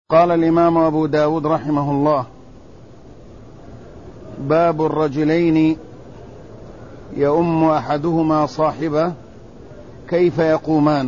قال الإمام أبو داود رحمه الله: باب الرجلين يؤم أحدهما صاحبه كيف يقومان.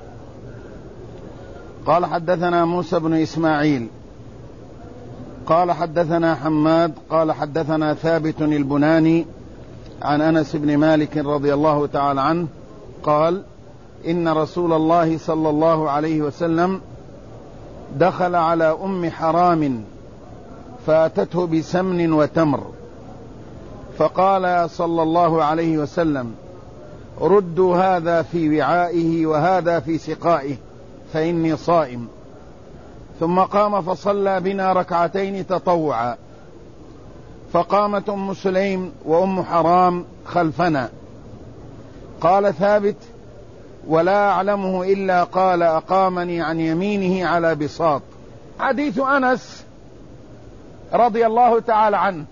قال: حدثنا موسى بن إسماعيل قال حدثنا حماد قال حدثنا ثابت البناني عن أنس بن مالك رضي الله تعالى عنه قال: إن رسول الله صلى الله عليه وسلم دخل على أم حرام فأتته بسمن وتمر، فقال صلى الله عليه وسلم: ردوا هذا في وعائه وهذا في سقائه فإني صائم. ثم قام فصلى بنا ركعتين تطوعا، فقامت أم سليم وأم حرام خلفنا. قال ثابت: ولا أعلمه إلا قال: أقامني عن يمينه على بساط. حديث أنس رضي الله تعالى عنه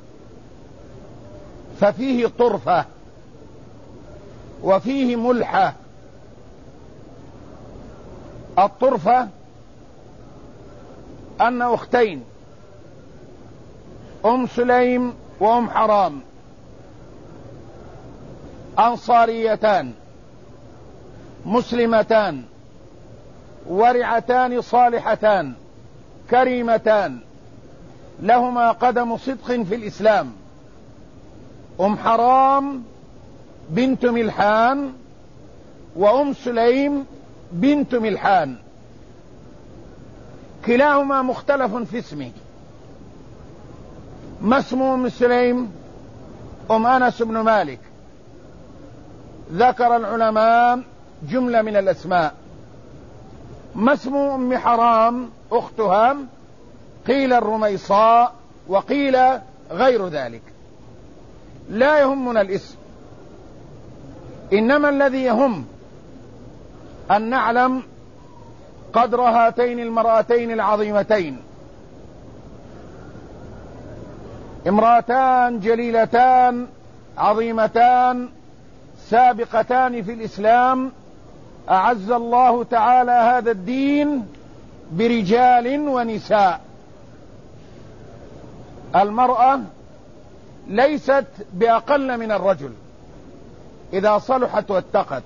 ففيه طرفة وفيه ملحة. الطرفة أن أختين، أم سليم وأم حرام، أنصاريتان مسلمتان ورعتان صالحتان كريمتان لهما قدم صدق في الإسلام. أم حرام بنت ملحان وأم سليم بنت ملحان، كلاهما مختلف في اسمه. ما اسم أم سليم؟ أم أنس بن مالك. ذكر العلماء جملة من الأسماء. ما اسم أم حرام أختها؟ قيل الرميصاء وقيل غير ذلك. لا يهمنا الاسم، إنما الذي يهم أن نعلم قدر هاتين المرأتين العظيمتين، امرأتان جليلتان عظيمتان سابقتان في الإسلام. أعز الله تعالى هذا الدين برجال ونساء. المرأة ليست بأقل من الرجل إذا صلحت واتقت.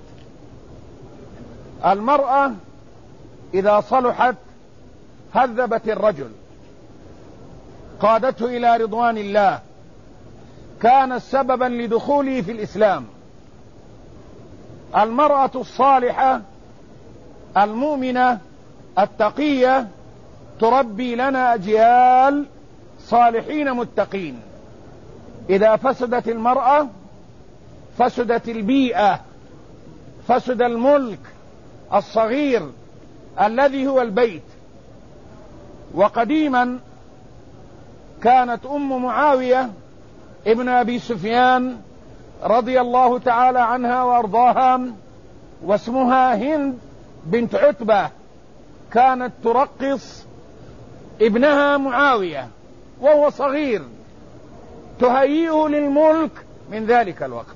المرأة إذا صلحت هذبت الرجل، قادته إلى رضوان الله، كانت سببا لدخوله في الإسلام. المرأة الصالحة المؤمنة التقية تربي لنا أجيال صالحين متقين. إذا فسدت المرأة فسدت البيئة، فسد الملك الصغير الذي هو البيت. وقديما كانت أم معاوية ابن أبي سفيان رضي الله تعالى عنها وأرضاها واسمها هند بنت عتبة، كانت ترقص ابنها معاوية وهو صغير، تهيئه للملك من ذلك الوقت.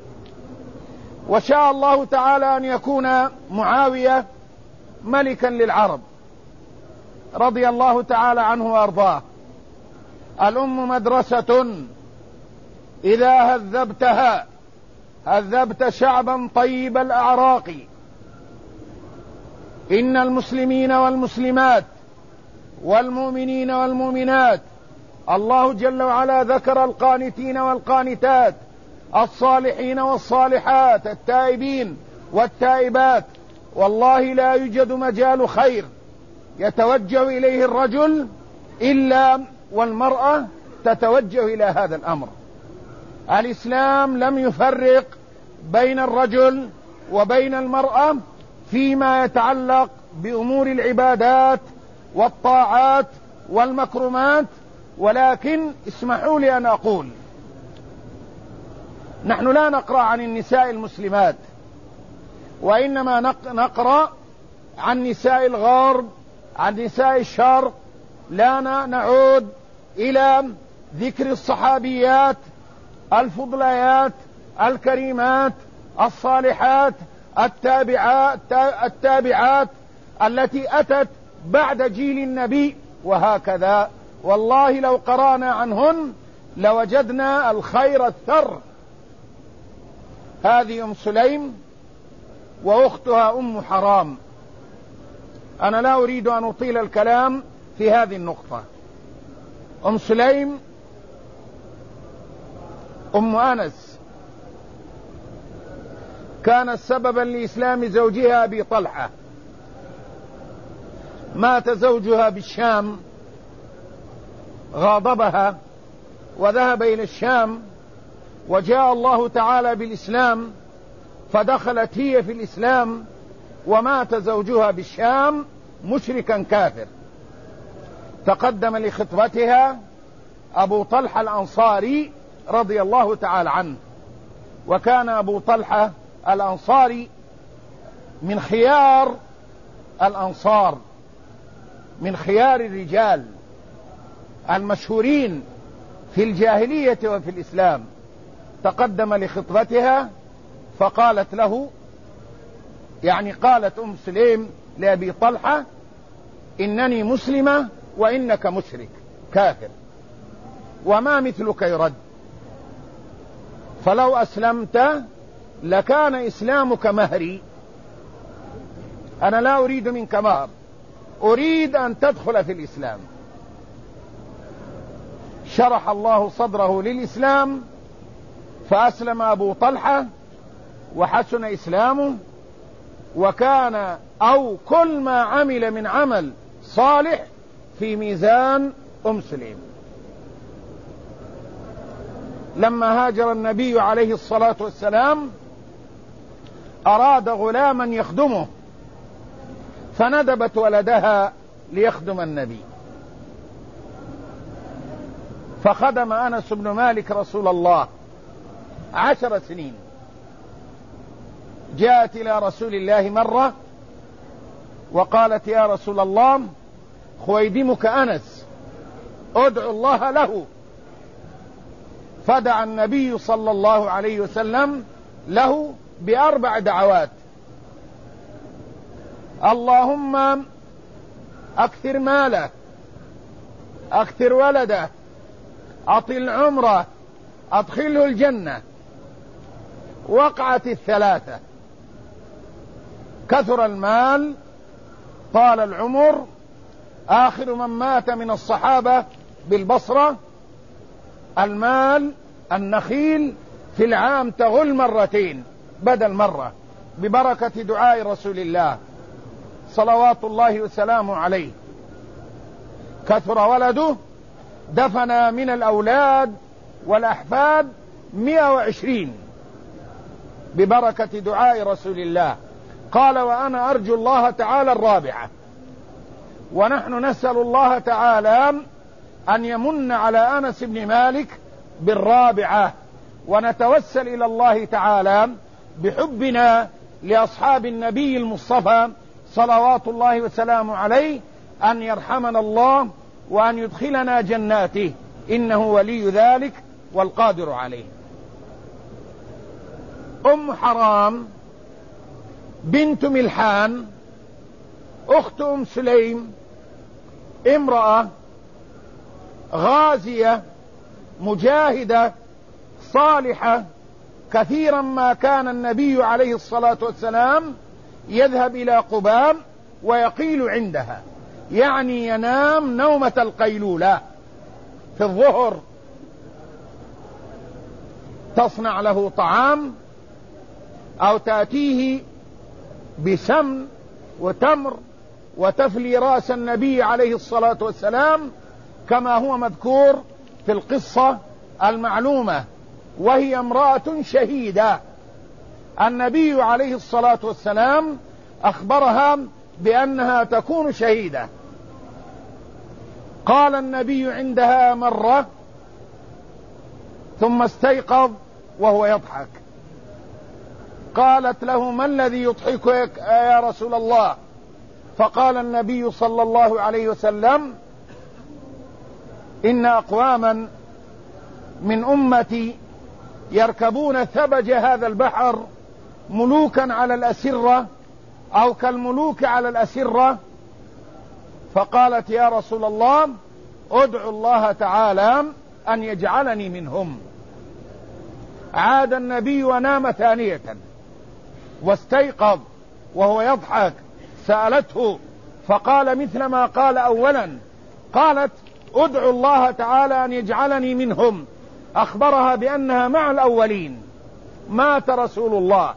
وشاء الله تعالى أن يكون معاوية ملكا للعرب رضي الله تعالى عنه وأرضاه. الأم مدرسة إذا هذبتها هذبت شعبا طيب الأعراق. إن المسلمين والمسلمات والمؤمنين والمؤمنات، الله جل وعلا ذكر القانتين والقانتات، الصالحين والصالحات، التائبين والتائبات. والله لا يوجد مجال خير يتوجه إليه الرجل إلا والمرأة تتوجه إلى هذا الأمر. الإسلام لم يفرق بين الرجل وبين المرأة فيما يتعلق بأمور العبادات والطاعات والمكرمات. ولكن اسمحوا لي أن أقول، نحن لا نقرأ عن النساء المسلمات، وإنما نقرأ عن نساء الغرب، عن نساء الشرق. لا نعود إلى ذكر الصحابيات الفضليات الكريمات الصالحات التابعات التي أتت بعد جيل النبي، وهكذا. والله لو قرأنا عنهن لوجدنا الخير الثر. هذه أم سليم وأختها أم حرام. أنا لا أريد أن أطيل الكلام في هذه النقطة. أم سليم أم أنس كانت سببا لإسلام زوجها أبي طلحة. مات زوجها بالشام، غاضبها وذهب إلى الشام، وجاء الله تعالى بالإسلام فدخلت هي في الإسلام، ومات زوجها بالشام مشركا كافر. تقدم لخطبتها أبو طلحة الأنصاري رضي الله تعالى عنه، وكان أبو طلحة الأنصاري من خيار الأنصار، من خيار الرجال المشهورين في الجاهلية وفي الإسلام. تقدم لخطبتها فقالت له، يعني قالت أم سليم لأبي طلحة: إنني مسلمة وإنك مشرك كافر، وما مثلك يرد، فلو أسلمت لكان إسلامك مهري. أنا لا أريد منك مهر، أريد أن تدخل في الإسلام. شرح الله صدره للإسلام فأسلم أبو طلحة وحسن إسلامه، وكان أو كل ما عمل من عمل صالح في ميزان أم سليم. لما هاجر النبي عليه الصلاة والسلام أراد غلاما يخدمه، فندبت ولدها ليخدم النبي، فخدم أنس بن مالك رسول الله 10 سنين. جاءت إلى رسول الله مرة وقالت: يا رسول الله، خويدمك أنس، ادعو الله له. فدعا النبي صلى الله عليه وسلم له ب4 دعوات: اللهم أكثر ماله، أكثر ولده، أطل عمره، أدخله الجنة. وقعت 3: كثر المال، طال العمر. آخر من مات من الصحابة بالبصرة المال، النخيل في العام تغل 2 بدل مرة، ببركة دعاء رسول الله صلوات الله وسلامه عليه. كثر ولده، دفن من الأولاد والأحفاد 120 ببركة دعاء رسول الله. قال: وأنا أرجو الله تعالى 4. ونحن نسأل الله تعالى أن يمن على أنس بن مالك 4، ونتوسل إلى الله تعالى بحبنا لأصحاب النبي المصطفى صلوات الله وسلامه عليه أن يرحمنا الله وأن يدخلنا جناته، إنه ولي ذلك والقادر عليه. أم حرام بنت ملحان أخت أم سليم، امرأة غازية مجاهدة صالحة. كثيرا ما كان النبي عليه الصلاة والسلام يذهب إلى قباء ويقيل عندها، يعني ينام نومة القيلولة في الظهر. تصنع له طعام أو تأتيه بسمن وتمر وتفلي رأس النبي عليه الصلاة والسلام كما هو مذكور في القصة المعلومة، وهي امرأة شهيدة. النبي عليه الصلاة والسلام أخبرها بأنها تكون شهيدة. قال النبي عندها مرة ثم استيقظ وهو يضحك. قالت له: ما الذي يضحكك يا رسول الله؟ فقال النبي صلى الله عليه وسلم: إن أقواما من أمتي يركبون ثبج هذا البحر ملوكا على الأسرة أو كالملوك على الأسرة، فقالت يا رسول الله ادعو الله تعالى أن يجعلني منهم. عاد النبي ونام ثانية واستيقظ وهو يضحك. سألته فقال مثل ما قال أولا. قالت ادعو الله تعالى أن يجعلني منهم. أخبرها بأنها مع الأولين. مات رسول الله،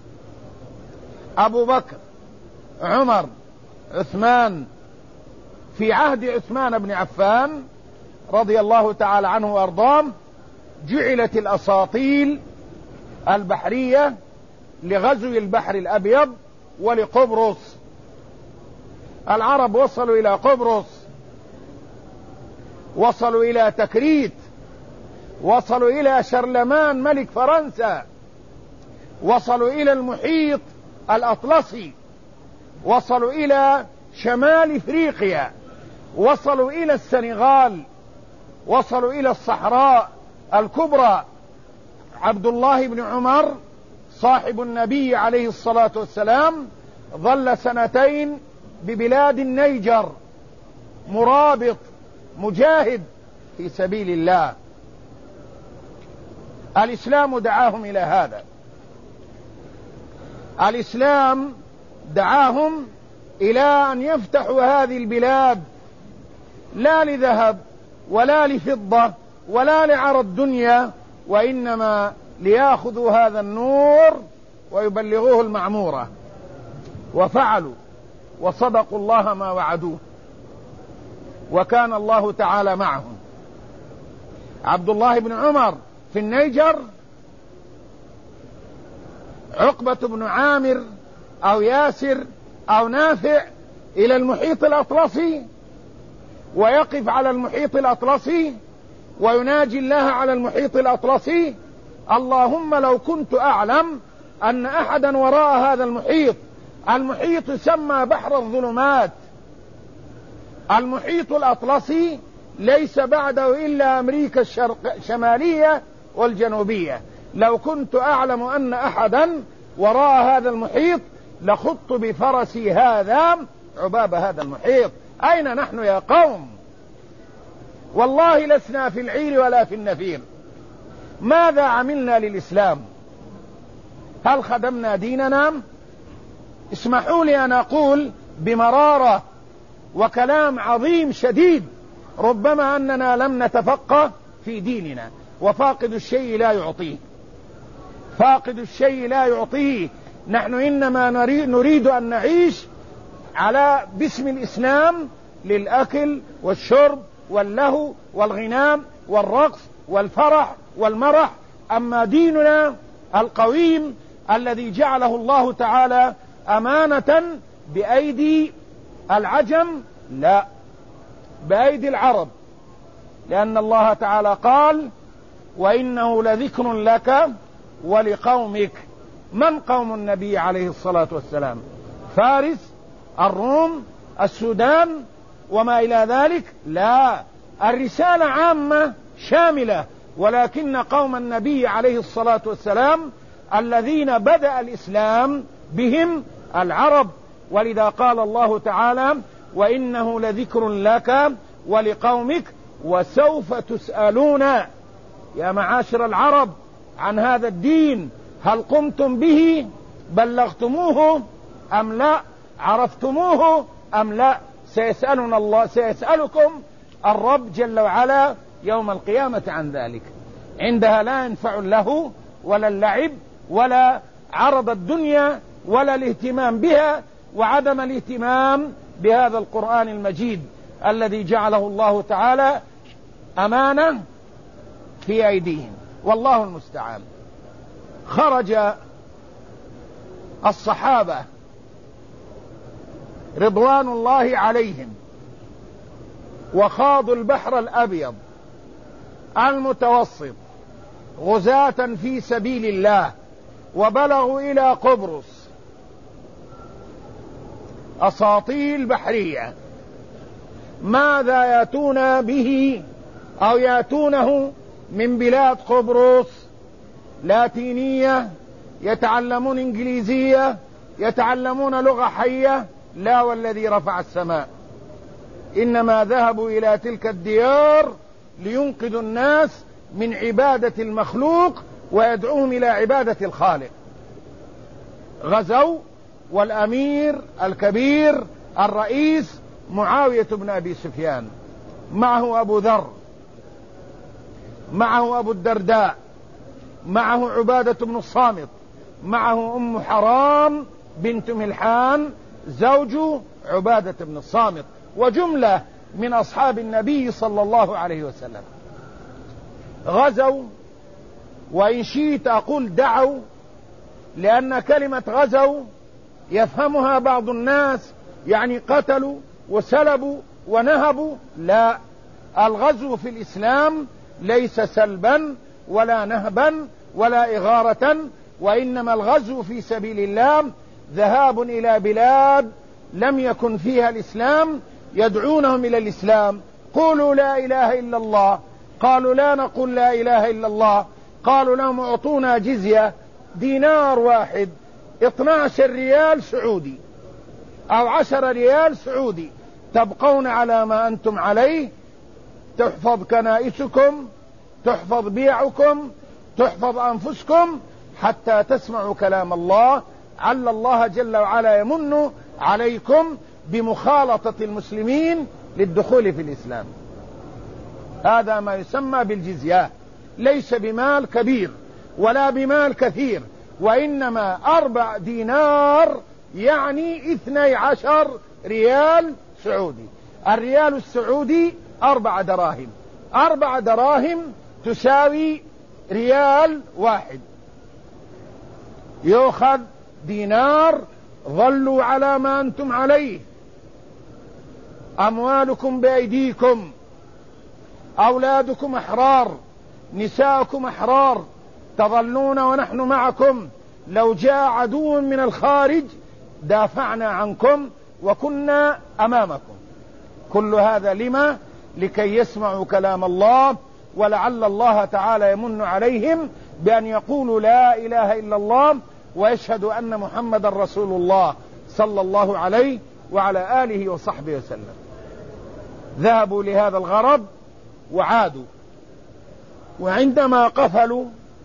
أبو بكر، عمر، عثمان. في عهد عثمان بن عفان رضي الله تعالى عنه وأرضاه جعلت الأساطيل البحرية لغزو البحر الأبيض ولقبرص. العرب وصلوا إلى قبرص، وصلوا إلى تكريت، وصلوا إلى شرلمان ملك فرنسا، وصلوا إلى المحيط الأطلسي، وصلوا إلى شمال إفريقيا، وصلوا إلى السنغال، وصلوا إلى الصحراء الكبرى. عبد الله بن عمر صاحب النبي عليه الصلاة والسلام ظل 2 ببلاد النيجر مرابط مجاهد في سبيل الله. الإسلام دعاهم إلى هذا. الإسلام دعاهم إلى أن يفتحوا هذه البلاد لا لذهب ولا لفضة ولا لعرض دنيا، وإنما ليأخذوا هذا النور ويبلغوه المعمورة. وفعلوا وصدقوا الله ما وعدوه، وكان الله تعالى معهم. عبد الله بن عمر في النيجر، عقبة بن عامر أو ياسر أو نافع إلى المحيط الأطلسي، ويقف على المحيط الأطلسي ويناجي الله على المحيط الأطلسي: اللهم لو كنت أعلم أن أحدا وراء هذا المحيط. المحيط يسمى بحر الظلمات. المحيط الأطلسي ليس بعده إلا أمريكا الشمالية والجنوبية. لو كنت أعلم أن أحدا وراء هذا المحيط لخضت بفرسي هذا عباب هذا المحيط. أين نحن يا قوم؟ والله لسنا في العير ولا في النفير. ماذا عملنا للإسلام؟ هل خدمنا ديننا؟ اسمحوا لي أن أقول بمرارة وكلام عظيم شديد: ربما أننا لم نتفقه في ديننا. وفاقد الشيء لا يعطيه، فاقد الشيء لا يعطيه. نحن إنما نريد أن نعيش على باسم الإسلام للأكل والشرب واللهو والغنام والرقص والفرح والمرح. أما ديننا القويم الذي جعله الله تعالى أمانة بأيدي العجم، لا، بأيدي العرب. لأن الله تعالى قال: وإنه لذكر لك ولقومك. من قوم النبي عليه الصلاة والسلام؟ فارس، الروم، السودان وما إلى ذلك؟ لا، الرسالة عامة شاملة. ولكن قوم النبي عليه الصلاة والسلام الذين بدأ الإسلام بهم العرب. ولذا قال الله تعالى: وإنه لذكر لك ولقومك وسوف تسألون. يا معاشر العرب عن هذا الدين، هل قمتم به؟ بلغتموه أم لا؟ عرفتموه أم لا؟ سيسألنا الله، سيسألكم الرب جل وعلا يوم القيامة عن ذلك. عندها لا ينفع له ولا اللعب ولا عرض الدنيا ولا الاهتمام بها، وعدم الاهتمام بهذا القرآن المجيد الذي جعله الله تعالى أمانة في أيديهم. والله المستعان. خرج الصحابة رضوان الله عليهم وخاضوا البحر الأبيض المتوسط غزاة في سبيل الله، وبلغوا إلى قبرص. أساطيل بحرية. ماذا يأتون به أو يأتونه من بلاد قبرص؟ لاتينية، يتعلمون إنجليزية، يتعلمون لغة حية؟ لا، والذي رفع السماء إنما ذهبوا إلى تلك الديار لينقذوا الناس من عبادة المخلوق ويدعوهم إلى عبادة الخالق. غزوا والأمير الكبير الرئيس معاوية بن أبي سفيان، معه أبو ذر، معه أبو الدرداء، معه عبادة بن الصامت، معه أم حرام بنت ملحان زوج عبادة بن الصامت، وجملة من أصحاب النبي صلى الله عليه وسلم. غزوا، وإن شئت أقول دعوا، لأن كلمة غزوا يفهمها بعض الناس يعني قتلوا وسلبوا ونهبوا. لا، الغزو في الإسلام ليس سلبا ولا نهبا ولا إغارة، وإنما الغزو في سبيل الله ذهاب إلى بلاد لم يكن فيها الإسلام، يدعونهم إلى الإسلام. قولوا لا إله إلا الله، قالوا لا نقول لا إله إلا الله. قالوا لهم اعطونا جزية دينار واحد 12 ريال سعودي أو 10 ريال سعودي، تبقون على ما أنتم عليه، تحفظ كنائسكم، تحفظ بيعكم، تحفظ أنفسكم، حتى تسمعوا كلام الله. عل الله جل وعلا يمن عليكم بمخالطة المسلمين للدخول في الإسلام. هذا ما يسمى بالجزية، ليس بمال كبير ولا بمال كثير، وإنما 4 دينار يعني 12 ريال سعودي. الريال السعودي 4 دراهم، 4 دراهم تساوي ريال واحد. يؤخذ دينار، ظلوا على ما أنتم عليه، أموالكم بأيديكم، أولادكم أحرار، نساءكم أحرار، تظلون ونحن معكم. لو جاء عدو من الخارج دافعنا عنكم وكنا أمامكم. كل هذا لما؟ لكي يسمعوا كلام الله، ولعل الله تعالى يمن عليهم بأن يقولوا لا إله إلا الله ويشهدوا أن محمد رسول الله صلى الله عليه وعلى آله وصحبه وسلم. ذهبوا لهذا الغرض وعادوا، وعندما قفلوا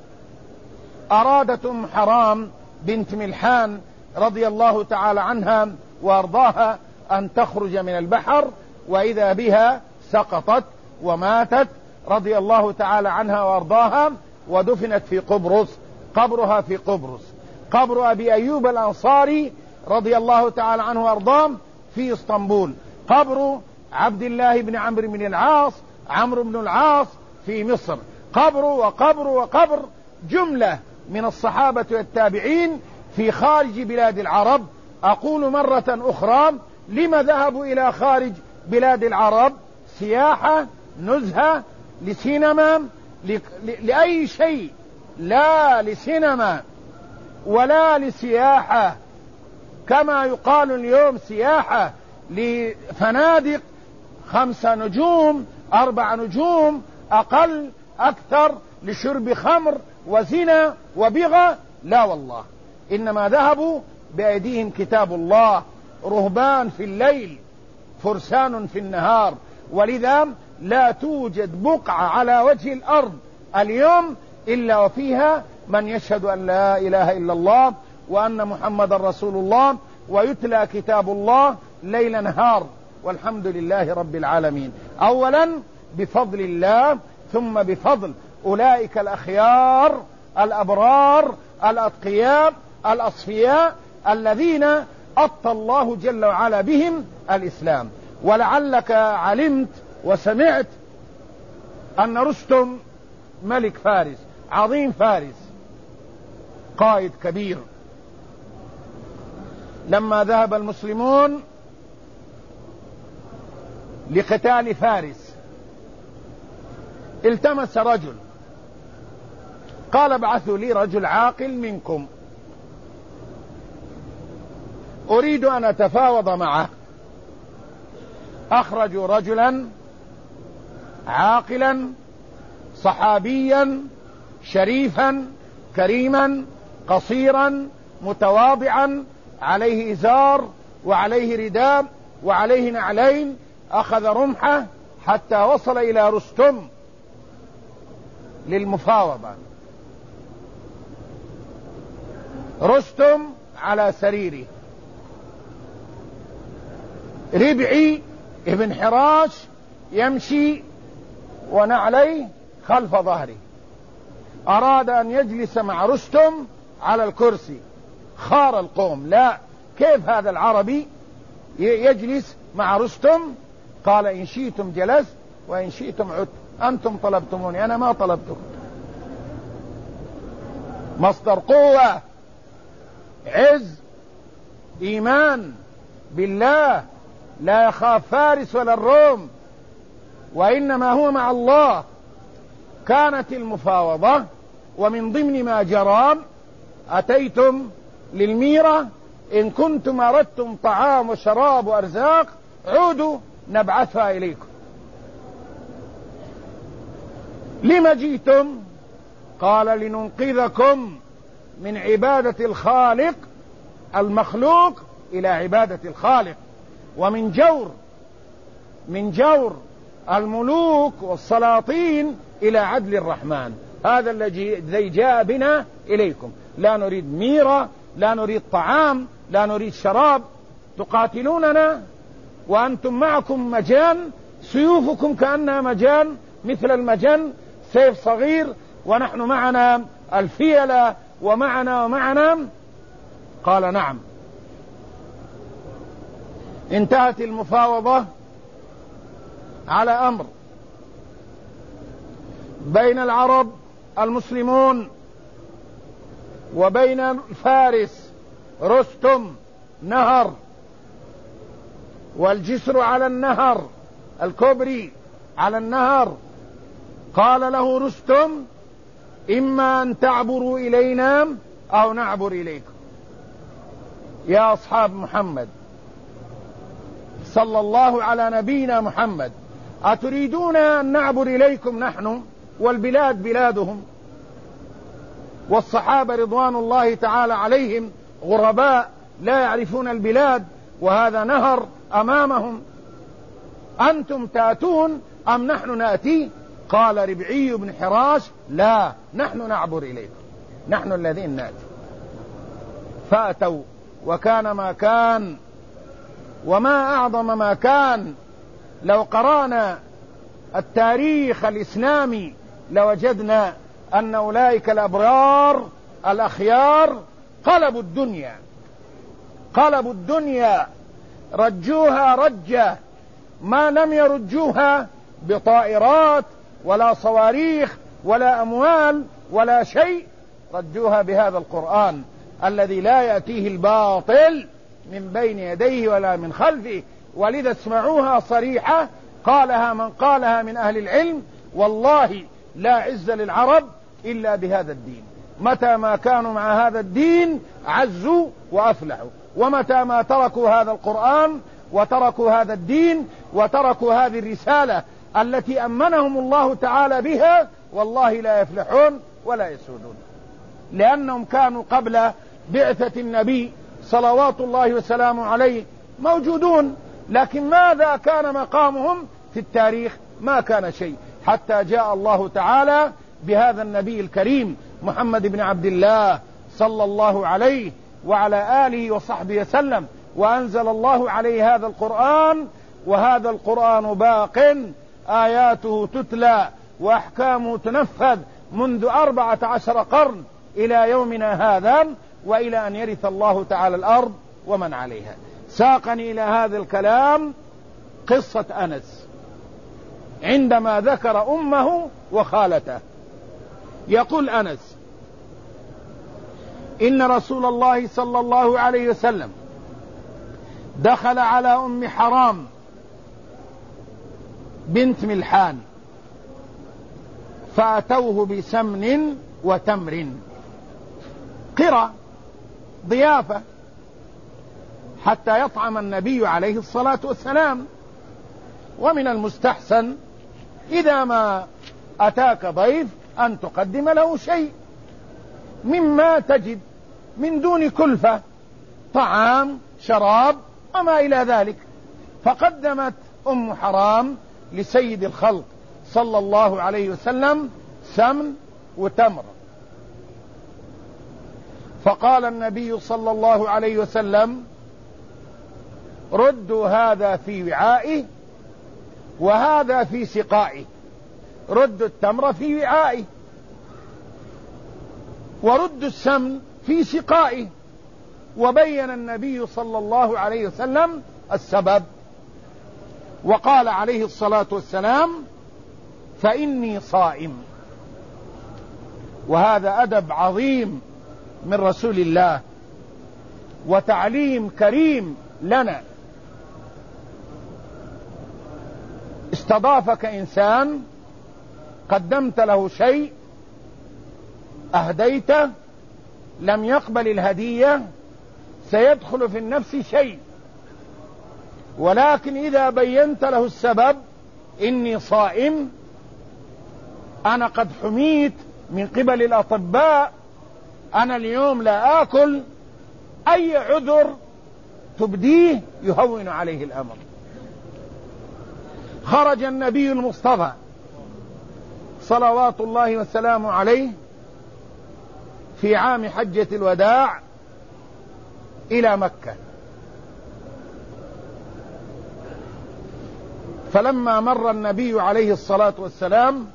أرادت أم حرام بنت ملحان رضي الله تعالى عنها وأرضاها أن تخرج من البحر، وإذا بها سقطت وماتت رضي الله تعالى عنها وأرضاها، ودفنت في قبرص. قبرها في قبرص. قبر أبي أيوب الأنصاري رضي الله تعالى عنه وأرضاه في اسطنبول. قبر عبد الله بن عمرو بن العاص، عمرو بن العاص، في مصر. قبر وقبر وقبر جملة من الصحابة والتابعين في خارج بلاد العرب. أقول مرة أخرى، لما ذهبوا إلى خارج بلاد العرب؟ سياحة، نزهة، لسينما، لأي شيء، لا لسينما ولا لسياحة كما يقال اليوم، سياحة لفنادق 5 نجوم 4 نجوم أقل أكثر، لشرب خمر وزنا وبغى. لا والله، إنما ذهبوا بأيديهم كتاب الله، رهبان في الليل فرسان في النهار. ولذا لا توجد بقعة على وجه الأرض اليوم إلا وفيها من يشهد أن لا إله إلا الله وأن محمد رسول الله، ويتلى كتاب الله ليل نهار، والحمد لله رب العالمين. أولا بفضل الله، ثم بفضل أولئك الأخيار الأبرار الأتقياء الأصفياء الذين أطى الله جل وعلا بهم الإسلام. ولعلك علمت وسمعت أن رستم ملك فارس، عظيم فارس، قائد كبير، لما ذهب المسلمون لقتال فارس التمس رجل، قال ابعثوا لي رجل عاقل منكم أريد أن أتفاوض معه. أخرجوا رجلا عاقلا صحابيا شريفا كريما قصيرا متواضعا، عليه إزار وعليه رداء وعليه نعلين، أخذ رمحه حتى وصل إلى رستم للمفاوضة. رستم على سريره، ربعي ابن حراش يمشي ونعليه خلف ظهره، أراد أن يجلس مع رستم على الكرسي، خار القوم، لا، كيف هذا العربي يجلس مع رستم؟ قال إن شئتم جلست وإن شئتم عدت، أنتم طلبتموني، أنا ما طلبتكم. مصدر قوة، عز، إيمان بالله، لا يخاف فارس ولا الروم، وإنما هو مع الله. كانت المفاوضة، ومن ضمن ما جرى: أتيتم للميرة، إن كنتم أردتم طعام وشراب وأرزاق عودوا نبعثها إليكم. لما جئتم؟ قال لننقذكم من عبادة الخالق المخلوق إلى عبادة الخالق، ومن جور الملوك والسلاطين إلى عدل الرحمن. هذا الذي جاء بنا إليكم، لا نريد ميرة، لا نريد طعام، لا نريد شراب. تقاتلوننا وأنتم معكم مجان، سيوفكم كأنها مجان، مثل المجن، سيف صغير، ونحن معنا الفيلة ومعنا. قال نعم. انتهت المفاوضة على أمر بين العرب المسلمون وبين الفارس رستم، نهر، والجسر على النهر، الكوبري على النهر. قال له رستم: إما أن تعبروا إلينا أو نعبر إليكم. يا أصحاب محمد صلى الله على نبينا محمد، أتريدون أن نعبر إليكم نحن والبلاد بلادهم، والصحابة رضوان الله تعالى عليهم غرباء لا يعرفون البلاد، وهذا نهر أمامهم، أنتم تأتون أم نحن نأتي؟ قال ربعي بن حراش: لا، نحن نعبر إليكم، نحن الذين نأتي. فأتوا، وكان ما كان، وما أعظم ما كان. لو قرأنا التاريخ الإسلامي لوجدنا أن أولئك الأبرار الأخيار قلبوا الدنيا، رجوها رجة ما لم يرجوها بطائرات ولا صواريخ ولا أموال ولا شيء، رجوها بهذا القرآن الذي لا يأتيه الباطل من بين يديه ولا من خلفه. ولذا اسمعوها صريحة، قالها من قالها من أهل العلم: والله لا عز للعرب إلا بهذا الدين. متى ما كانوا مع هذا الدين عزوا وأفلحوا، ومتى ما تركوا هذا القرآن وتركوا هذا الدين وتركوا هذه الرسالة التي أمنهم الله تعالى بها، والله لا يفلحون ولا يسودون، لأنهم كانوا قبل بعثة النبي صلوات الله وسلامه عليه موجودون، لكن ماذا كان مقامهم في التاريخ؟ ما كان شيء، حتى جاء الله تعالى بهذا النبي الكريم محمد بن عبد الله صلى الله عليه وعلى آله وصحبه وسلم، وأنزل الله عليه هذا القرآن. وهذا القرآن باق، آياته تتلى وأحكامه تنفذ منذ 14 قرن إلى يومنا هذا، وإلى أن يرث الله تعالى الأرض ومن عليها. ساقني إلى هذا الكلام قصة أنس عندما ذكر أمه وخالته. يقول أنس: إن رسول الله صلى الله عليه وسلم دخل على أم حرام بنت ملحان، فأتوه بسمن وتمر، قرى، ضيافة، حتى يطعم النبي عليه الصلاة والسلام. ومن المستحسن إذا ما أتاك ضيف أن تقدم له شيء مما تجد من دون كلفة، طعام، شراب، وما إلى ذلك. فقدمت أم حرام لسيد الخلق صلى الله عليه وسلم سمن وتمر. فقال النبي صلى الله عليه وسلم ردوا هذا في وعائه وهذا في سقائه، ردوا التمر في وعائه وردوا السمن في سقائه. وبين النبي صلى الله عليه وسلم السبب، وقال عليه الصلاة والسلام فإني صائم. وهذا أدب عظيم من رسول الله وتعليم كريم لنا. استضافك إنسان، قدمت له شيء، أهديته، لم يقبل الهدية، سيدخل في النفس شيء، ولكن إذا بينت له السبب، إني صائم، أنا قد حميت من قبل الأطباء، أنا اليوم لا آكل، أي عذر تبديه يهون عليه الأمر. خرج النبي المصطفى صلوات الله وسلامه عليه في عام حجة الوداع إلى مكة، فلما مر النبي عليه الصلاة والسلام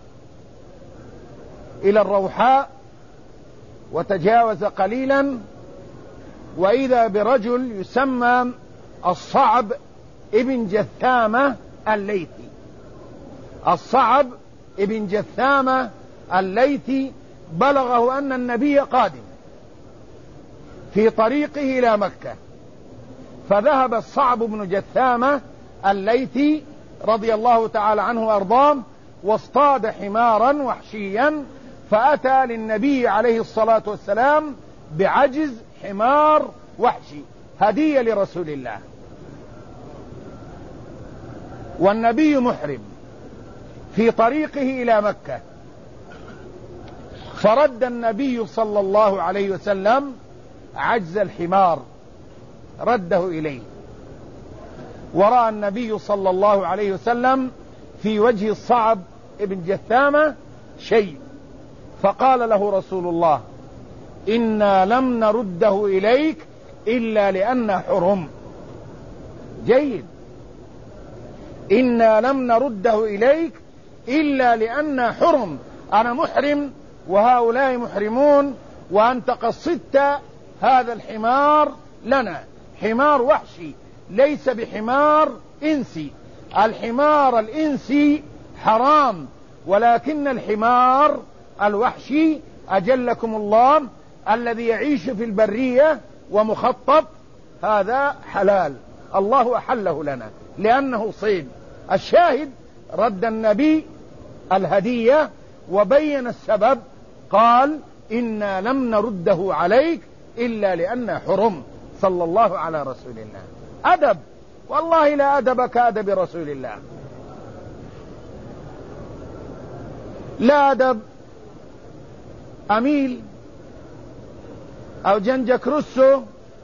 إلى الروحاء وتجاوز قليلا، وإذا برجل يسمى الصعب ابن جثامة الليثي. الصعب ابن جثامة الليثي بلغه أن النبي قادم في طريقه إلى مكة، فذهب الصعب بن جثامة الليثي رضي الله تعالى عنه وأرضاه واصطاد حمارا وحشيا، فأتى للنبي عليه الصلاة والسلام بعجز حمار وحشي هدية لرسول الله، والنبي محرم في طريقه إلى مكة. فرد النبي صلى الله عليه وسلم عجز الحمار، رده إليه، ورأى النبي صلى الله عليه وسلم في وجه الصعب ابن جثامة شيء، فقال له رسول الله إنا لم نرده إليك إلا لأنه حرم. جيد، إنا لم نرده إليك إلا لأنه حرم، أنا محرم وهؤلاء محرمون، وأنت قصدت هذا الحمار لنا، حمار وحشي ليس بحمار إنسي. الحمار الإنسي حرام، ولكن الحمار الوحشي أجلكم الله الذي يعيش في البرية ومخطط هذا حلال، الله أحله لنا لأنه صيد. الشاهد رد النبي الهدية وبين السبب، قال إنا لم نرده عليك إلا لأنه حرم، صلى الله على رسول الله. أدب، والله لا أدب كأدب رسول الله. لا أدب أميل أو جنجك روسو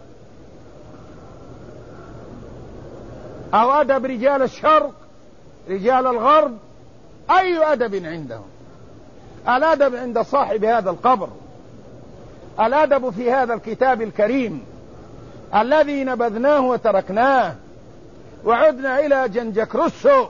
أو أدب رجال الشرق رجال الغرب، أي أدب عندهم؟ الأدب عند صاحب هذا القبر، الأدب في هذا الكتاب الكريم الذي نبذناه وتركناه، وعدنا إلى جنجك روسو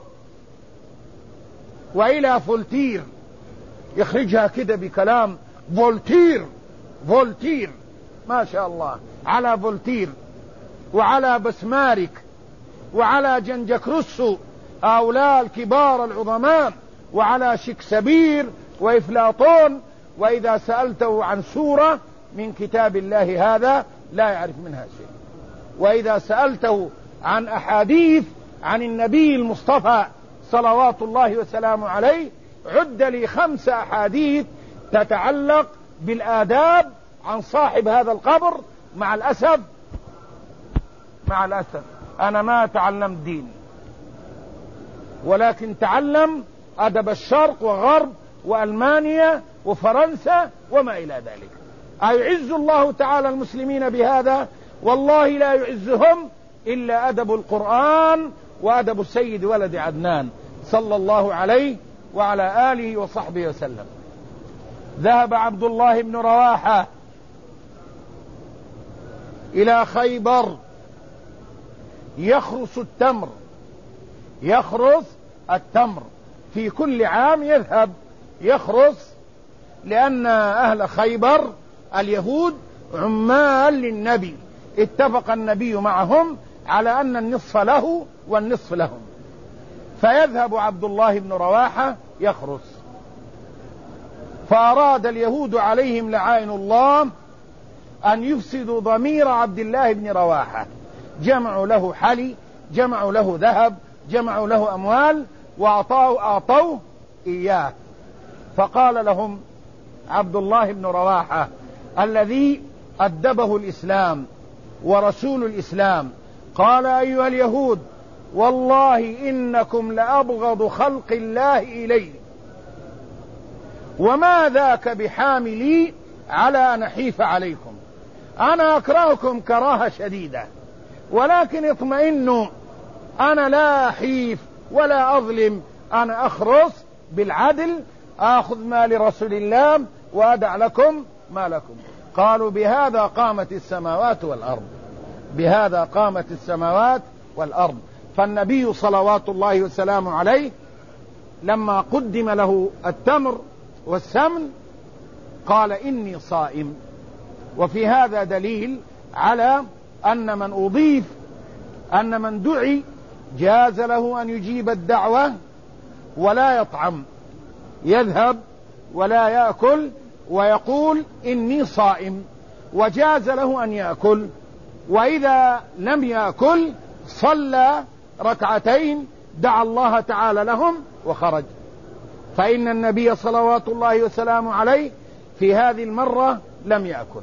وإلى فولتير، يخرجها كده بكلام فولتير، فولتير ما شاء الله على فولتير وعلى بسمارك وعلى جنجك روسو، هؤلاء الكبار العظماء، وعلى شكسبير وإفلاطون. وإذا سألته عن سورة من كتاب الله هذا لا يعرف منها شيء، وإذا سألته عن أحاديث عن النبي المصطفى صلوات الله وسلامه عليه عد لي 5 أحاديث تتعلق بالآداب عن صاحب هذا القبر. مع الأسف أنا ما تعلمت دين، ولكن تعلم أدب الشرق وغرب وألمانيا وفرنسا وما إلى ذلك. أيعز الله تعالى المسلمين بهذا؟ والله لا يعزهم إلا أدب القرآن وأدب السيد ولد عدنان صلى الله عليه وعلى آله وصحبه وسلم. ذهب عبد الله بن رواحة إلى خيبر يخرس التمر في كل عام يذهب يخرس، لأن أهل خيبر اليهود عمال للنبي، اتفق النبي معهم على أن النصف له والنصف لهم، فيذهب عبد الله بن رواحة يخرس. فأراد اليهود عليهم لعائن الله أن يفسدوا ضمير عبد الله بن رواحة، جمعوا له حلي، جمعوا له ذهب، جمعوا له أموال وأعطوه إياه. فقال لهم عبد الله بن رواحة الذي أدبه الإسلام ورسول الإسلام، قال: أيها اليهود، والله إنكم لأبغض خلق الله إلي، وما ذاك بحاملي على أن أحيف عليكم، أنا أكرهكم كراهة شديدة، ولكن اطمئنوا، أنا لا أحيف ولا أظلم، أنا أخرص بالعدل، آخذ مال رسول الله وأدع لكم ما لكم. قالوا: بهذا قامت السماوات والأرض، بهذا قامت السماوات والأرض. فالنبي صلوات الله وسلامه عليه لما قدم له التمر والسمن قال: إني صائم. وفي هذا دليل على أن من أضيف، أن من دعي جاز له أن يجيب الدعوة ولا يطعم، يذهب ولا يأكل ويقول: إني صائم، وجاز له أن يأكل، وإذا لم يأكل صلى ركعتين دعا الله تعالى لهم وخرج. فإن النبي صلوات الله وسلامه عليه في هذه المرة لم يأكل،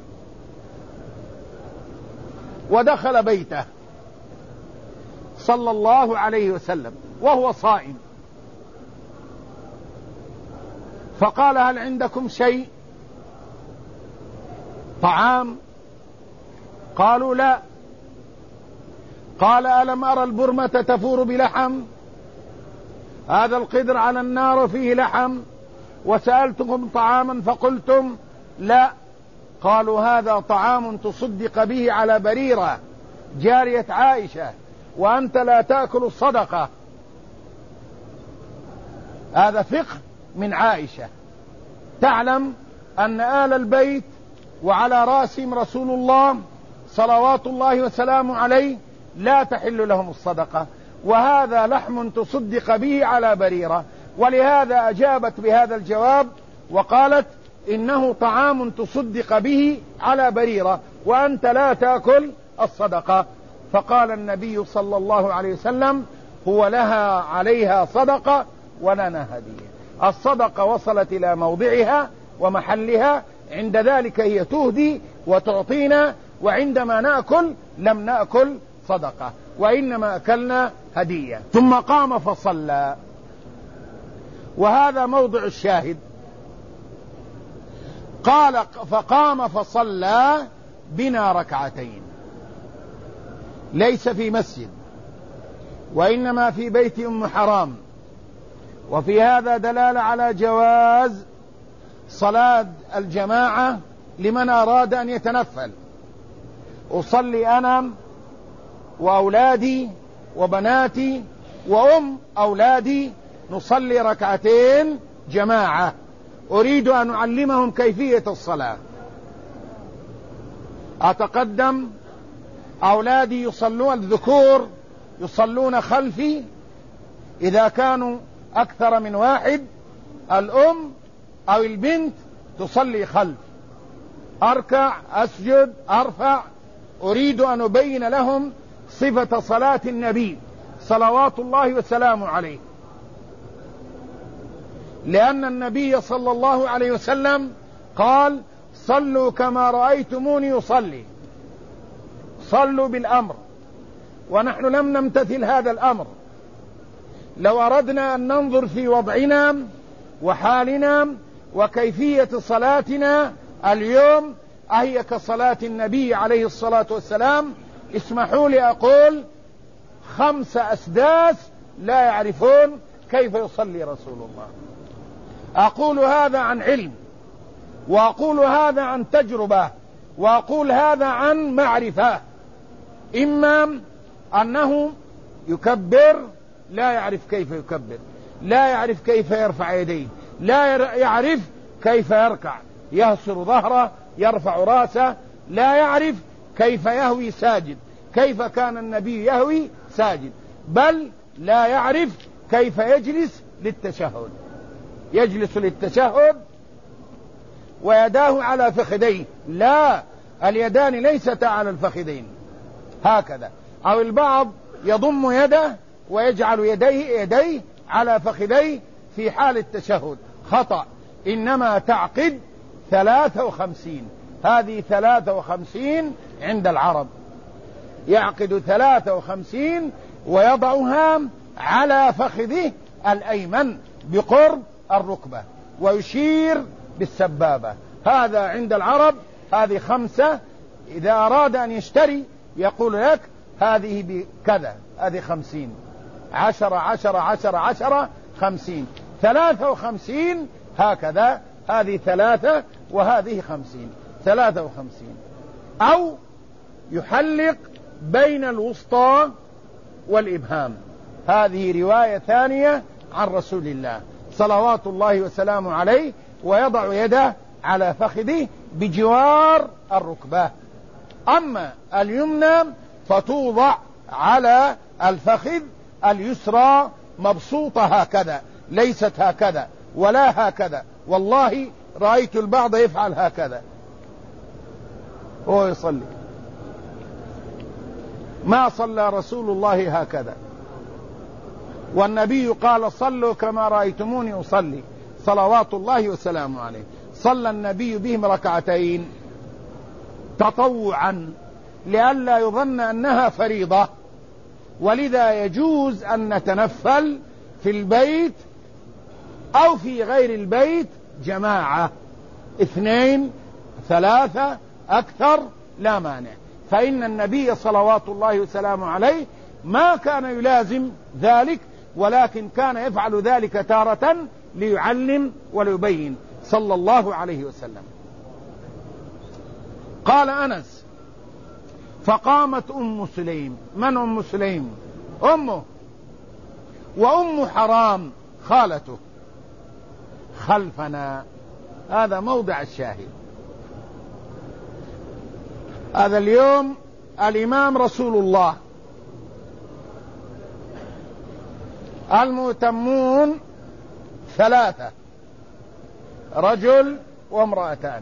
ودخل بيته صلى الله عليه وسلم وهو صائم، فقال: هل عندكم شيء طعام؟ قالوا: لا. قال: ألم أرى البرمة تفور بلحم؟ هذا القدر على النار فيه لحم، وسألتكم طعاما فقلتم لا. قالوا: هذا طعام تصدق به على بريرة جارية عائشة، وأنت لا تأكل الصدقة. هذا فقه من عائشة، تعلم أن آل البيت وعلى رأسهم رسول الله صلوات الله وسلامه عليه لا تحل لهم الصدقة، وهذا لحم تصدق به على بريرة، ولهذا أجابت بهذا الجواب وقالت: إنه طعام تصدق به على بريرة، وأنت لا تأكل الصدقة. فقال النبي صلى الله عليه وسلم: هو لها عليها صدقة ولنا هدية. الصدقة وصلت إلى موضعها ومحلها، عند ذلك هي تهدي وتعطينا، وعندما نأكل لم نأكل صدقة، وإنما أكلنا هدية. ثم قام فصلى، وهذا موضع الشاهد. قال: فقام فصلى بنا ركعتين، ليس في مسجد وإنما في بيت أم حرام. وفي هذا دلالة على جواز صلاة الجماعة لمن أراد أن يتنفل. أصلي أنا وأولادي وبناتي وأم أولادي، نصلي ركعتين جماعة، أريد أن أعلمهم كيفية الصلاة. أتقدم، أولادي يصلون، الذكور يصلون خلفي إذا كانوا أكثر من واحد، الأم أو البنت تصلي خلف، أركع أسجد أرفع، أريد أن أبين لهم صفة صلاة النبي صلوات الله وسلامه عليه، لأن النبي صلى الله عليه وسلم قال: صلوا كما رأيتموني يصلي، صلوا بالأمر، ونحن لم نمتثل هذا الأمر. لو أردنا أن ننظر في وضعنا وحالنا وكيفية صلاتنا اليوم أهي كصلاة النبي عليه الصلاة والسلام، اسمحوا لي أقول 5 أسداس لا يعرفون كيف يصلي رسول الله. أقول هذا عن علم، وأقول هذا عن تجربة، وأقول هذا عن معرفة. إما أنه يكبر لا يعرف كيف يكبر، لا يعرف كيف يرفع يديه، لا يعرف كيف يركع، يهسر ظهره، يرفع راسه، لا يعرف كيف يهوي ساجد، كيف كان النبي يهوي ساجد، بل لا يعرف كيف يجلس للتشهد. يجلس للتشهد ويداه على فخذيه، لا، اليدان ليستا على الفخذين هكذا، أو البعض يضم يده ويجعل يديه على فخذيه في حال التشهد، خطأ. إنما تعقد 53، هذه 53 عند العرب، يعقد 53 ويضعها على فخذه الأيمن بقرب الركبة ويشير بالسبابة. هذا عند العرب، هذه 5. إذا أراد أن يشتري يقول لك هذه بكذا، هذه 50، 10 10 10 10 50، 53 هكذا، هذه 3 وهذه 50، 53. أو يحلق بين الوسطى والإبهام، هذه رواية ثانية عن رسول الله صلوات الله وسلامه عليه، ويضع يده على فخذه بجوار الركبة. أما اليمنى فتوضع على الفخذ اليسرى مبسوطة هكذا، ليست هكذا ولا هكذا، والله رأيت البعض يفعل هكذا هو يصلي، ما صلى رسول الله هكذا، والنبي قال صلوا كما رأيتموني أصلي صلوات الله وسلامه عليه. صلى النبي بهم 2 تطوعا لئلا يظن أنها فريضة، ولذا يجوز أن نتنفل في البيت أو في غير البيت جماعة، 2 3 أكثر لا مانع. فإن النبي صلوات الله وسلامه عليه ما كان يلازم ذلك، ولكن كان يفعل ذلك تارة ليعلم وليبين صلى الله عليه وسلم. قال أنس فقامت أم سليم. من أم سليم؟ أمه، وأم حرام خالته، خلفنا. هذا موضع الشاهد. هذا اليوم الإمام رسول الله، المؤتمون 3، رجل وامرأتان.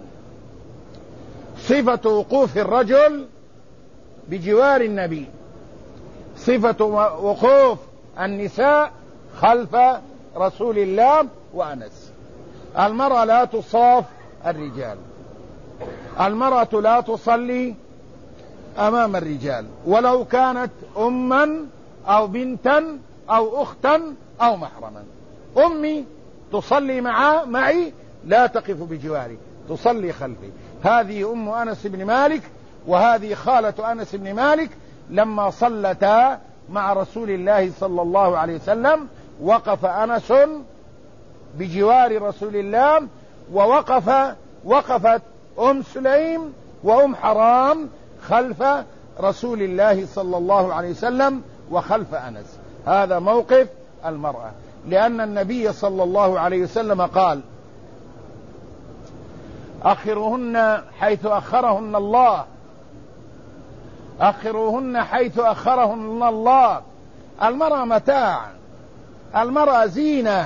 صفة وقوف الرجل بجوار النبي، صفة وقوف النساء خلف رسول الله وأنس. المرأة لا تصاف الرجال، المرأة لا تصلي أمام الرجال، ولو كانت أما أو بنتا أو أختا أو محرما. أمي تصلي معي لا تقف بجواري، تصلي خلفي. هذه أم أنس بن مالك، وهذه خالة أنس بن مالك. لما صلتا مع رسول الله صلى الله عليه وسلم وقف أنس بجوار رسول الله، وقفت أم سليم وأم حرام خلف رسول الله صلى الله عليه وسلم وخلف أنس. هذا موقف المرأة، لأن النبي صلى الله عليه وسلم قال أخروهن حيث أخرهن الله، أخروهن حيث أخرهن الله. المرأة متاع، المرأة زينة،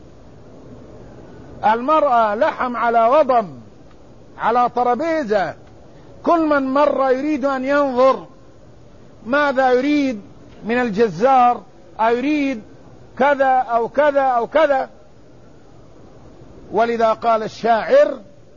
المرأة لحم على وضم على ترابيزة. كل من مر يريد أن ينظر ماذا يريد من الجزار، أو يريد كذا أو كذا أو كذا. ولذا قال الشاعر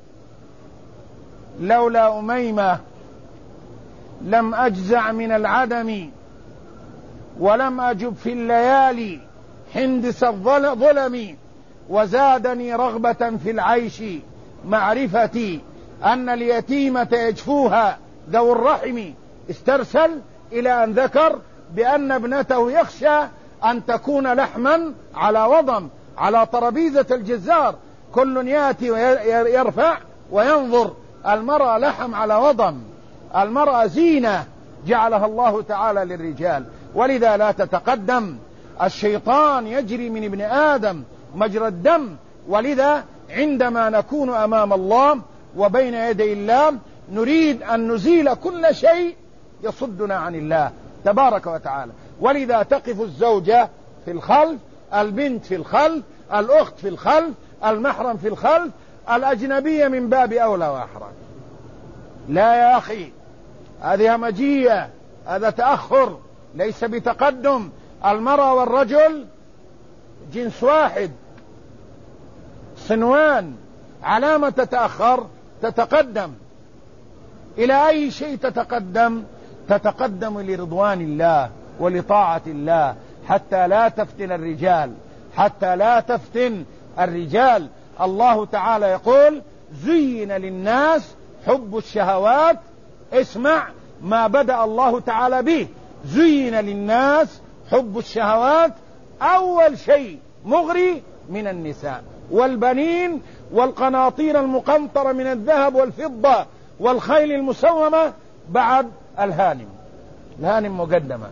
لولا أميمة لم أجزع من العدم، ولم أجب في الليالي حندس الظلم، وزادني رغبة في العيش معرفتي أن اليتيمة يجفوها ذو الرحم. استرسل إلى أن ذكر بأن ابنته يخشى أن تكون لحما على وضم على ترابيزة الجزار، كل يأتي ويرفع وينظر، المرأة لحم على وضم، المرأة زينة جعلها الله تعالى للرجال، ولذا لا تتقدم. الشيطان يجري من ابن آدم مجرى الدم، ولذا عندما نكون أمام الله وبين يدي الله نريد أن نزيل كل شيء يصدنا عن الله تبارك وتعالى، ولذا تقف الزوجة في الخلف، البنت في الخلف، الأخت في الخلف، المحرم في الخلف، الأجنبية من باب أولى وأحرى. لا يا أخي، هذه همجية، هذا تأخر، ليس بتقدم. المرأة والرجل جنس واحد، صنوان، علامة تتأخر تتقدم. إلى أي شيء تتقدم؟ تتقدم لرضوان الله ولطاعة الله، حتى لا تفتن الرجال، حتى لا تفتن الرجال. الله تعالى يقول: زين للناس حب الشهوات. اسمع ما بدأ الله تعالى به: زين للناس حب الشهوات. أول شيء مغري من النساء والبنين والقناطير المقنطرة من الذهب والفضة والخيل المسومة، بعد الهانم مقدمة،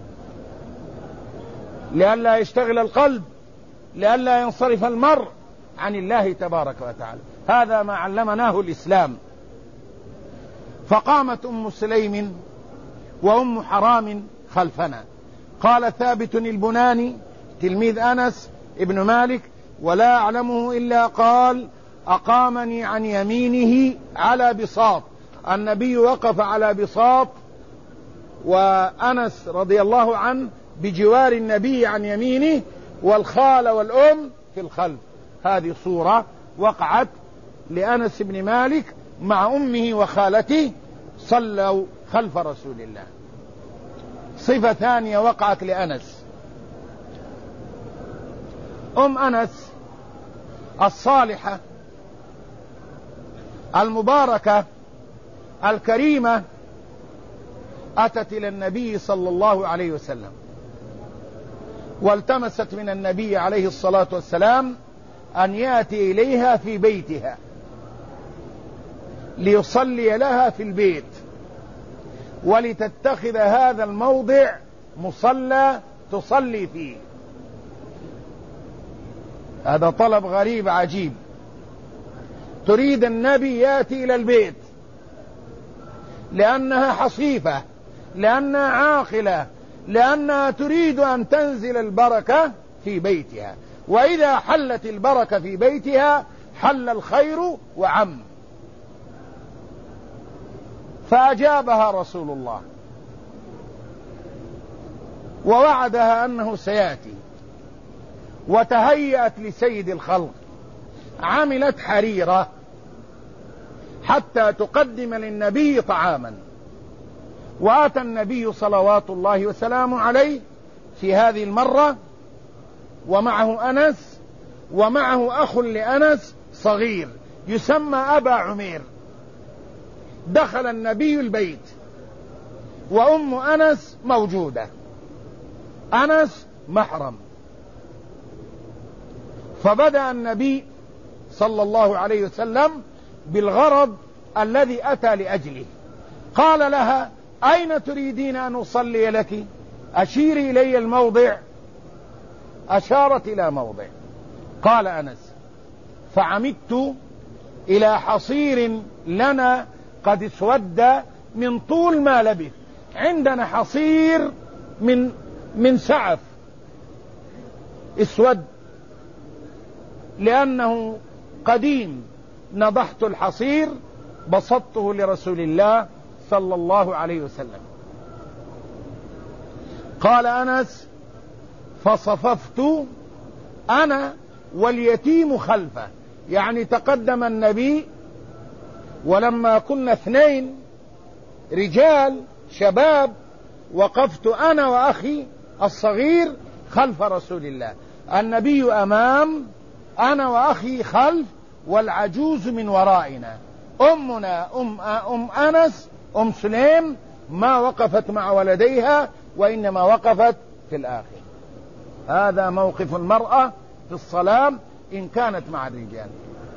لئلا يشتغل القلب، لئلا ينصرف المرء عن الله تبارك وتعالى. هذا ما علمناه الإسلام. فقامت أم سليم وأم حرام خلفنا. قال ثابت البناني تلميذ أنس ابن مالك: ولا أعلمه إلا قال: أقامني عن يمينه على بساط. النبي وقف على بساط، وأنس رضي الله عنه بجوار النبي عن يمينه، والخال والأم في الخلف. هذه صورة وقعت لأنس بن مالك مع أمه وخالته، صلوا خلف رسول الله. صفة ثانية وقعت لأنس: أم أنس الصالحة المباركة الكريمة أتت إلى النبي صلى الله عليه وسلم، والتمست من النبي عليه الصلاة والسلام أن يأتي إليها في بيتها ليصلي لها في البيت، ولتتخذ هذا الموضع مصلى تصلي فيه. هذا طلب غريب عجيب. تريد النبي يأتي إلى البيت لأنها حصيفة، لأنها عاقلة، لأنها تريد أن تنزل البركة في بيتها، وإذا حلت البركة في بيتها حل الخير وعم. فأجابها رسول الله ووعدها أنه سيأتي، وتهيأت لسيد الخلق، عملت حريرة حتى تقدم للنبي طعاما. وأتى النبي صلوات الله وسلامه عليه في هذه المرة، ومعه أنس، ومعه أخ لأنس صغير يسمى أبا عمير. دخل النبي البيت وأم أنس موجودة، أنس محرم. فبدأ النبي صلى الله عليه وسلم بالغرض الذي أتى لأجله. قال لها: أين تريدين أن أصلي لك؟ أشيري إلي الموضع. أشارت إلى موضع. قال أنس: فعمدت إلى حصير لنا قد اسود من طول ما لبث. عندنا حصير من سعف اسود لأنه قديم. نضحت الحصير بسطته لرسول الله صلى الله عليه وسلم. قال أنس: فصففت أنا واليتيم خلفه، يعني تقدم النبي، ولما كنا 2 رجال شباب وقفت أنا وأخي الصغير خلف رسول الله. النبي أمام، أنا وأخي خلف، والعجوز من ورائنا. أمنا أم أنس أم سليم ما وقفت مع ولديها وإنما وقفت في الآخر. هذا موقف المرأة في الصلاة إن كانت مع الرجال،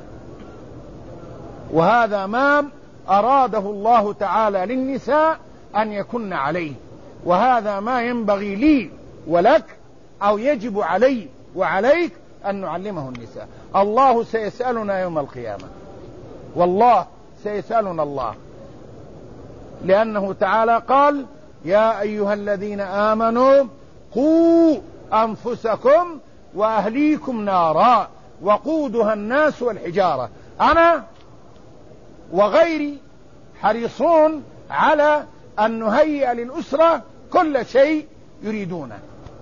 وهذا ما أراده الله تعالى للنساء أن يكن عليه، وهذا ما ينبغي لي ولك أو يجب علي وعليك أن نعلمه النساء. الله سيسألنا يوم القيامة، والله سيسألنا الله، لأنه تعالى قال: يا أيها الذين آمنوا قوا أنفسكم وأهليكم نارا وقودها الناس والحجارة. أنا وغيري حريصون على أن نهيئ للأسرة كل شيء يريدونه.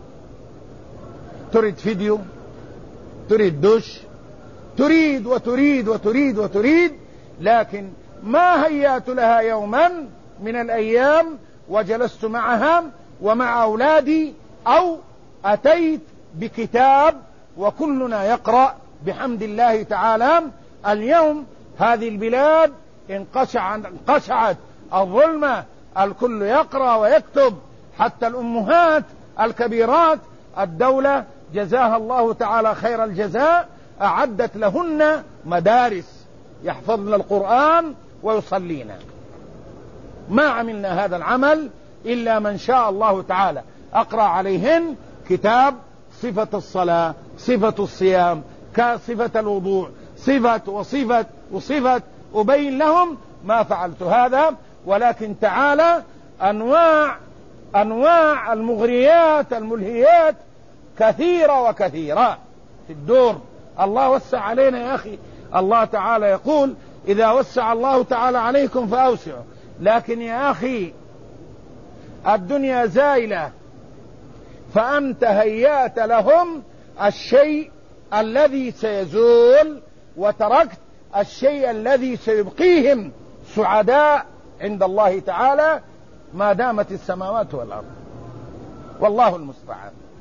تريد فيديو، تريد دش، تريد وتريد وتريد وتريد، لكن ما هيأت لها يوما من الأيام وجلست معها ومع أولادي أو أتيت بكتاب وكلنا يقرأ بحمد الله تعالى. اليوم هذه البلاد انقشعت الظلمة، الكل يقرأ ويكتب، حتى الأمهات الكبيرات. الدولة جزاها الله تعالى خير الجزاء أعدت لهن مدارس يحفظن القرآن ويصلين. ما عملنا هذا العمل إلا من شاء الله تعالى. أقرأ عليهن كتاب صفة الصلاة، صفة الصيام، كصفة الوضوء، صفة وصفة وصفة، أبين لهم. ما فعلت هذا، ولكن تعالى أنواع المغريات الملهيات كثيرة وكثيرة في الدور. الله وسع علينا يا أخي. الله تعالى يقول: إذا وسع الله تعالى عليكم فأوسعوا. لكن يا أخي الدنيا زائلة، فأنت هيأت لهم الشيء الذي سيزول وتركت الشيء الذي سيبقيهم سعداء عند الله تعالى ما دامت السماوات والأرض. والله المستعان.